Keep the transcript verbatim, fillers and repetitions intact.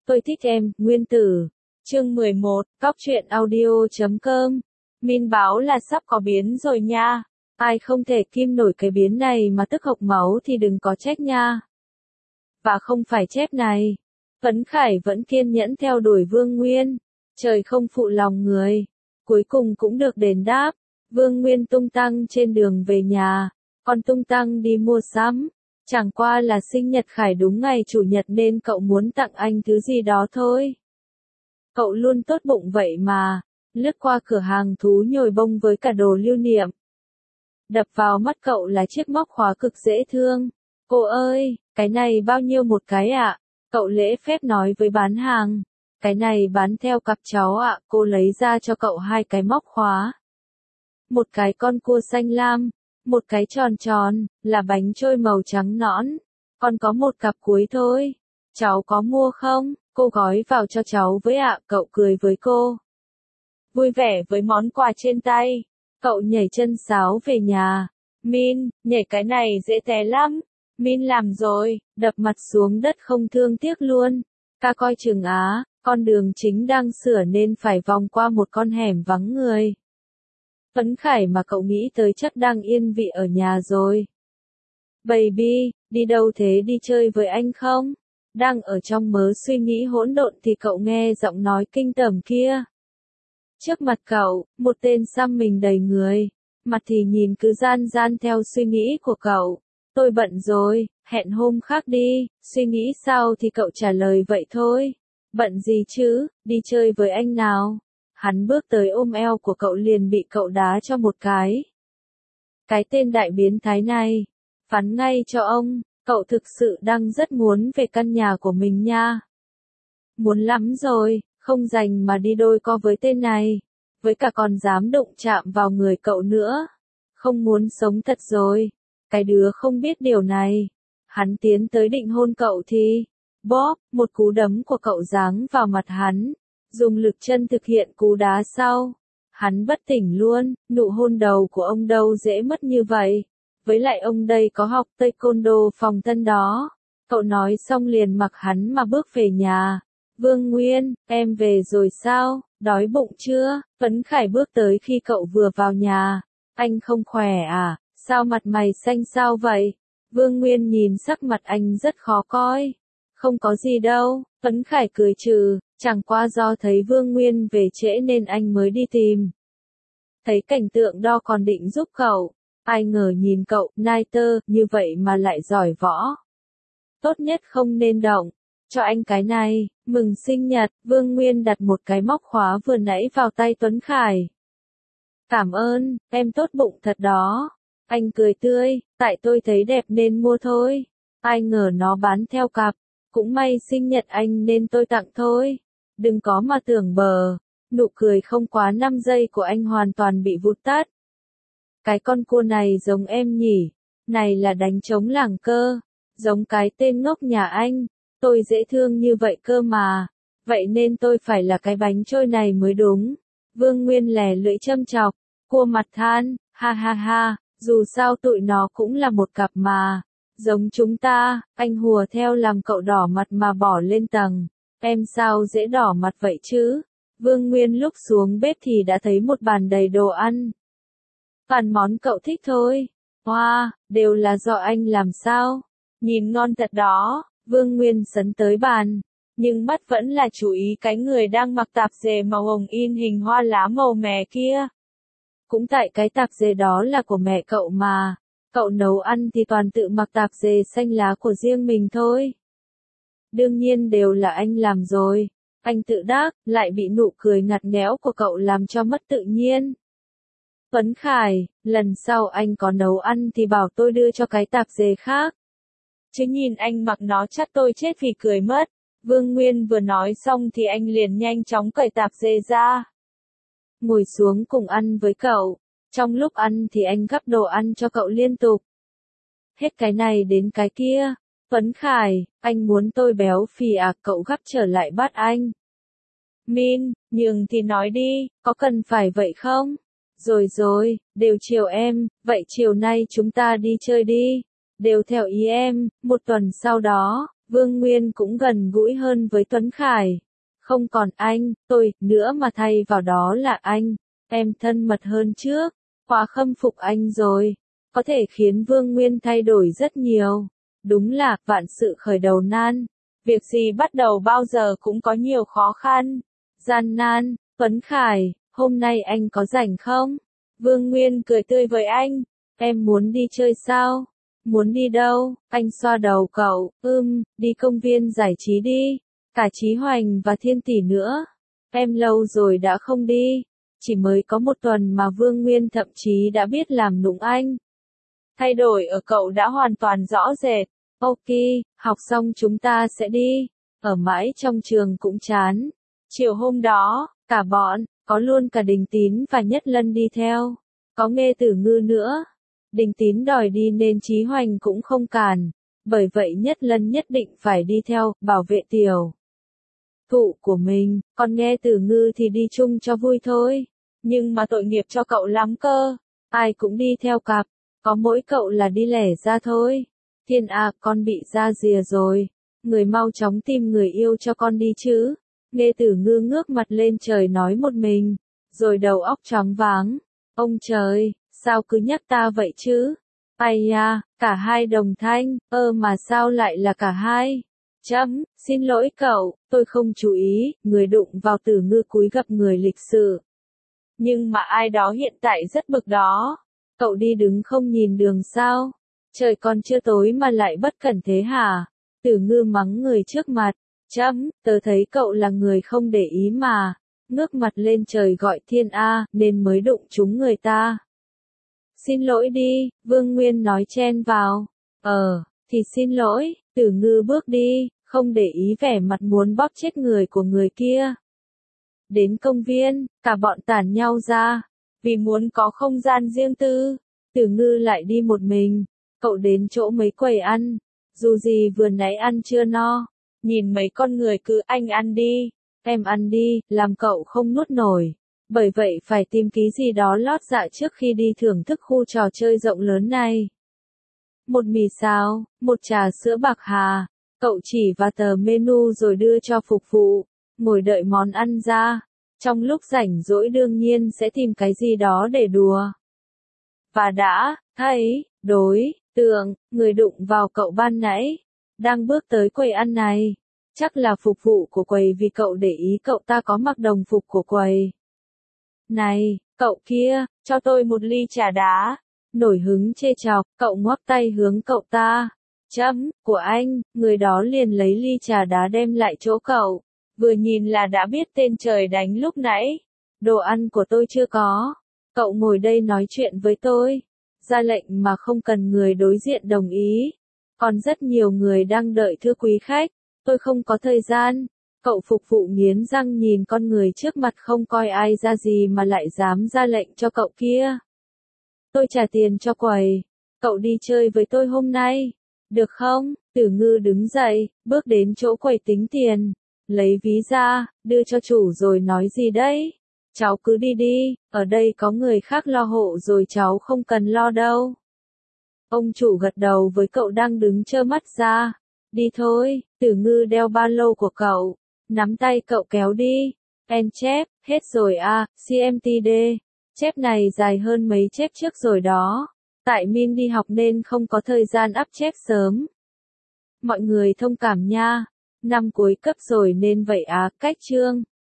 Tôi thích em, Nguyên Tử. Chương mười một, Cóc truyện audio chấm com. Min báo là sắp có biến rồi nha. Ai không thể kim nổi cái biến này mà tức hộc máu thì đừng có trách nha. Và không phải chép này. Phấn Khải vẫn kiên nhẫn theo đuổi Vương Nguyên. Trời không phụ lòng người. Cuối cùng cũng được đền đáp. Vương Nguyên tung tăng trên đường về nhà. Còn tung tăng đi mua sắm. Chẳng qua là sinh nhật Khải đúng ngày chủ nhật nên cậu muốn tặng anh thứ gì đó thôi. Cậu luôn tốt bụng vậy mà. Lướt qua cửa hàng thú nhồi bông với cả đồ lưu niệm. Đập vào mắt cậu là chiếc móc khóa cực dễ thương. Cô ơi, cái này bao nhiêu một cái ạ? Cậu lễ phép nói với bán hàng. Cái này bán theo cặp cháu ạ. Cô lấy ra cho cậu hai cái móc khóa. Một cái con cua xanh lam. Một cái tròn tròn, là bánh trôi màu trắng nõn. Còn có một cặp cuối thôi. Cháu có mua không? Cô gói vào cho cháu với ạ. Cậu cười với cô. Vui vẻ với món quà trên tay. Cậu nhảy chân sáo về nhà. Min, nhảy cái này dễ té lắm. Min làm rồi, đập mặt xuống đất không thương tiếc luôn. Ca coi chừng á, con đường chính đang sửa nên phải vòng qua một con hẻm vắng người. Phấn Khải mà cậu nghĩ tới chắc đang yên vị ở nhà rồi. Baby, đi đâu thế, đi chơi với anh không? Đang ở trong mớ suy nghĩ hỗn độn thì cậu nghe giọng nói kinh tởm kia. Trước mặt cậu, một tên xăm mình đầy người. Mặt thì nhìn cứ gian gian theo suy nghĩ của cậu. Tôi bận rồi, hẹn hôm khác đi. Suy nghĩ sao thì cậu trả lời vậy thôi. Bận gì chứ, đi chơi với anh nào. Hắn bước tới ôm eo của cậu liền bị cậu đá cho một cái. Cái tên đại biến thái này. Phắn ngay cho ông, cậu thực sự đang rất muốn về căn nhà của mình nha. Muốn lắm rồi, không dành mà đi đôi co với tên này. Với cả còn dám đụng chạm vào người cậu nữa. Không muốn sống thật rồi. Cái đứa không biết điều này. Hắn tiến tới định hôn cậu thì. Bóp, một cú đấm của cậu giáng vào mặt hắn. Dùng lực chân thực hiện cú đá sau. Hắn bất tỉnh luôn, nụ hôn đầu của ông đâu dễ mất như vậy. Với lại ông đây có học taekwondo phòng thân đó. Cậu nói xong liền mặc hắn mà bước về nhà. Vương Nguyên, em về rồi sao, đói bụng chưa? Phấn Khải bước tới khi cậu vừa vào nhà. Anh không khỏe à, sao mặt mày xanh xao vậy? Vương Nguyên nhìn sắc mặt anh rất khó coi. Không có gì đâu, Phấn Khải cười trừ, chẳng qua do thấy Vương Nguyên về trễ nên anh mới đi tìm. Thấy cảnh tượng đó còn định giúp cậu, ai ngờ nhìn cậu, Niter, như vậy mà lại giỏi võ. Tốt nhất không nên động, cho anh cái này, mừng sinh nhật, Vương Nguyên đặt một cái móc khóa vừa nãy vào tay Tuấn Khải. Cảm ơn, em tốt bụng thật đó. Anh cười tươi, tại tôi thấy đẹp nên mua thôi. Ai ngờ nó bán theo cặp. Cũng may sinh nhật anh nên tôi tặng thôi. Đừng có mà tưởng bờ. Nụ cười không quá năm giây của anh hoàn toàn bị vụt tắt. Cái con cua này giống em nhỉ. Này là đánh trống làng cơ. Giống cái tên ngốc nhà anh. Tôi dễ thương như vậy cơ mà. Vậy nên tôi phải là cái bánh trôi này mới đúng. Vương Nguyên lè lưỡi châm chọc. Cua mặt than. Ha ha ha. Dù sao tụi nó cũng là một cặp mà. Giống chúng ta, anh hùa theo làm cậu đỏ mặt mà bỏ lên tầng. Em sao dễ đỏ mặt vậy chứ? Vương Nguyên lúc xuống bếp thì đã thấy một bàn đầy đồ ăn. Toàn món cậu thích thôi. Hoa, wow, đều là do anh làm sao? Nhìn ngon thật đó. Vương Nguyên sấn tới bàn. Nhưng mắt vẫn là chú ý cái người đang mặc tạp dề màu hồng in hình hoa lá màu mè kia. Cũng tại cái tạp dề đó là của mẹ cậu mà. Cậu nấu ăn thì toàn tự mặc tạp dề xanh lá của riêng mình thôi. Đương nhiên đều là anh làm rồi. Anh tự đắc, lại bị nụ cười ngặt nghẽo của cậu làm cho mất tự nhiên. Phấn Khải, lần sau anh có nấu ăn thì bảo tôi đưa cho cái tạp dề khác. Chứ nhìn anh mặc nó chắc tôi chết vì cười mất. Vương Nguyên vừa nói xong thì anh liền nhanh chóng cởi tạp dề ra. Ngồi xuống cùng ăn với cậu. Trong lúc ăn thì anh gắp đồ ăn cho cậu liên tục. Hết cái này đến cái kia. Phấn Khải, anh muốn tôi béo phì à? Cậu gắp trở lại bát anh. Min, nhường thì nói đi, có cần phải vậy không? Rồi rồi, đều chiều em, vậy chiều nay chúng ta đi chơi đi. Đều theo ý em, một tuần sau đó, Vương Nguyên cũng gần gũi hơn với Tuấn Khải. Không còn anh, tôi, nữa mà thay vào đó là anh. Em thân mật hơn trước. Quá khâm phục anh rồi. Có thể khiến Vương Nguyên thay đổi rất nhiều. Đúng là, vạn sự khởi đầu nan. Việc gì bắt đầu bao giờ cũng có nhiều khó khăn. Gian nan, Tuấn Khải, hôm nay anh có rảnh không? Vương Nguyên cười tươi với anh. Em muốn đi chơi sao? Muốn đi đâu? Anh xoa đầu cậu. Ừm, đi công viên giải trí đi. Cả Chí Hoành và Thiên Tỷ nữa. Em lâu rồi đã không đi. Chỉ mới có một tuần mà Vương Nguyên thậm chí đã biết làm nũng anh. Thay đổi ở cậu đã hoàn toàn rõ rệt. Ok, học xong chúng ta sẽ đi. Ở mãi trong trường cũng chán. Chiều hôm đó, cả bọn, có luôn cả Đình Tín và Nhất Lân đi theo. Có Nghe Tử Ngư nữa. Đình Tín đòi đi nên Chí Hoành cũng không cản. Bởi vậy Nhất Lân nhất định phải đi theo, bảo vệ tiểu thụ của mình. Còn Nghe Tử Ngư thì đi chung cho vui thôi. Nhưng mà tội nghiệp cho cậu lắm cơ. Ai cũng đi theo cặp. Có mỗi cậu là đi lẻ ra thôi. Thiên à, con bị ra rìa rồi. Người mau chóng tìm người yêu cho con đi chứ. Nghe Tử Ngư ngước mặt lên trời nói một mình. Rồi đầu óc choáng váng. Ông trời, sao cứ nhắc ta vậy chứ? Ai à, cả hai đồng thanh. Ơ mà sao lại là cả hai? Chấm, xin lỗi cậu, tôi không chú ý. Người đụng vào Tử Ngư cúi gặp người lịch sự. Nhưng mà ai đó hiện tại rất bực đó. Cậu đi đứng không nhìn đường sao? Trời còn chưa tối mà lại bất cẩn thế hả? Tử Ngư mắng người trước mặt. Chấm, tớ thấy cậu là người không để ý mà. Ngước mặt lên trời gọi thiên A, nên mới đụng trúng người ta. Xin lỗi đi, Vương Nguyên nói chen vào. Ờ, thì xin lỗi, Tử Ngư bước đi, không để ý vẻ mặt muốn bóp chết người của người kia. Đến công viên, cả bọn tản nhau ra. Vì muốn có không gian riêng tư, Tử Ngư lại đi một mình. Cậu đến chỗ mấy quầy ăn. Dù gì vừa nãy ăn chưa no. Nhìn mấy con người cứ anh ăn đi, em ăn đi, làm cậu không nuốt nổi. Bởi vậy phải tìm ký gì đó lót dạ trước khi đi thưởng thức khu trò chơi rộng lớn này. Một mì xào, một trà sữa bạc hà. Cậu chỉ vào tờ menu rồi đưa cho phục vụ. Ngồi đợi món ăn ra. Trong lúc rảnh rỗi đương nhiên sẽ tìm cái gì đó để đùa. Và đã, thấy, đối, tượng, người đụng vào cậu ban nãy. Đang bước tới quầy ăn này. Chắc là phục vụ của quầy vì cậu để ý cậu ta có mặc đồng phục của quầy. Này, cậu kia, cho tôi một ly trà đá. Nổi hứng chê chọc, cậu ngoắc tay hướng cậu ta. Chấm, của anh, người đó liền lấy ly trà đá đem lại chỗ cậu. Vừa nhìn là đã biết tên trời đánh lúc nãy. Đồ ăn của tôi chưa có. Cậu ngồi đây nói chuyện với tôi. Ra lệnh mà không cần người đối diện đồng ý. Còn rất nhiều người đang đợi thưa quý khách. Tôi không có thời gian. Cậu phục vụ nghiến răng nhìn con người trước mặt không coi ai ra gì mà lại dám ra lệnh cho cậu kia. Tôi trả tiền cho quầy. Cậu đi chơi với tôi hôm nay. Được không? Tử Ngư đứng dậy, bước đến chỗ quầy tính tiền. Lấy ví ra, đưa cho chủ rồi nói gì đấy? Cháu cứ đi đi, ở đây có người khác lo hộ rồi cháu không cần lo đâu. Ông chủ gật đầu với cậu đang đứng trơ mắt ra. Đi thôi, Tử Ngư đeo ba lô của cậu. Nắm tay cậu kéo đi. En chép, hết rồi à, xê em tê đê. Chép này dài hơn mấy chép trước rồi đó. Tại Min đi học nên không có thời gian up chép sớm. Mọi người thông cảm nha. Năm cuối cấp rồi nên vậy à, cách chương.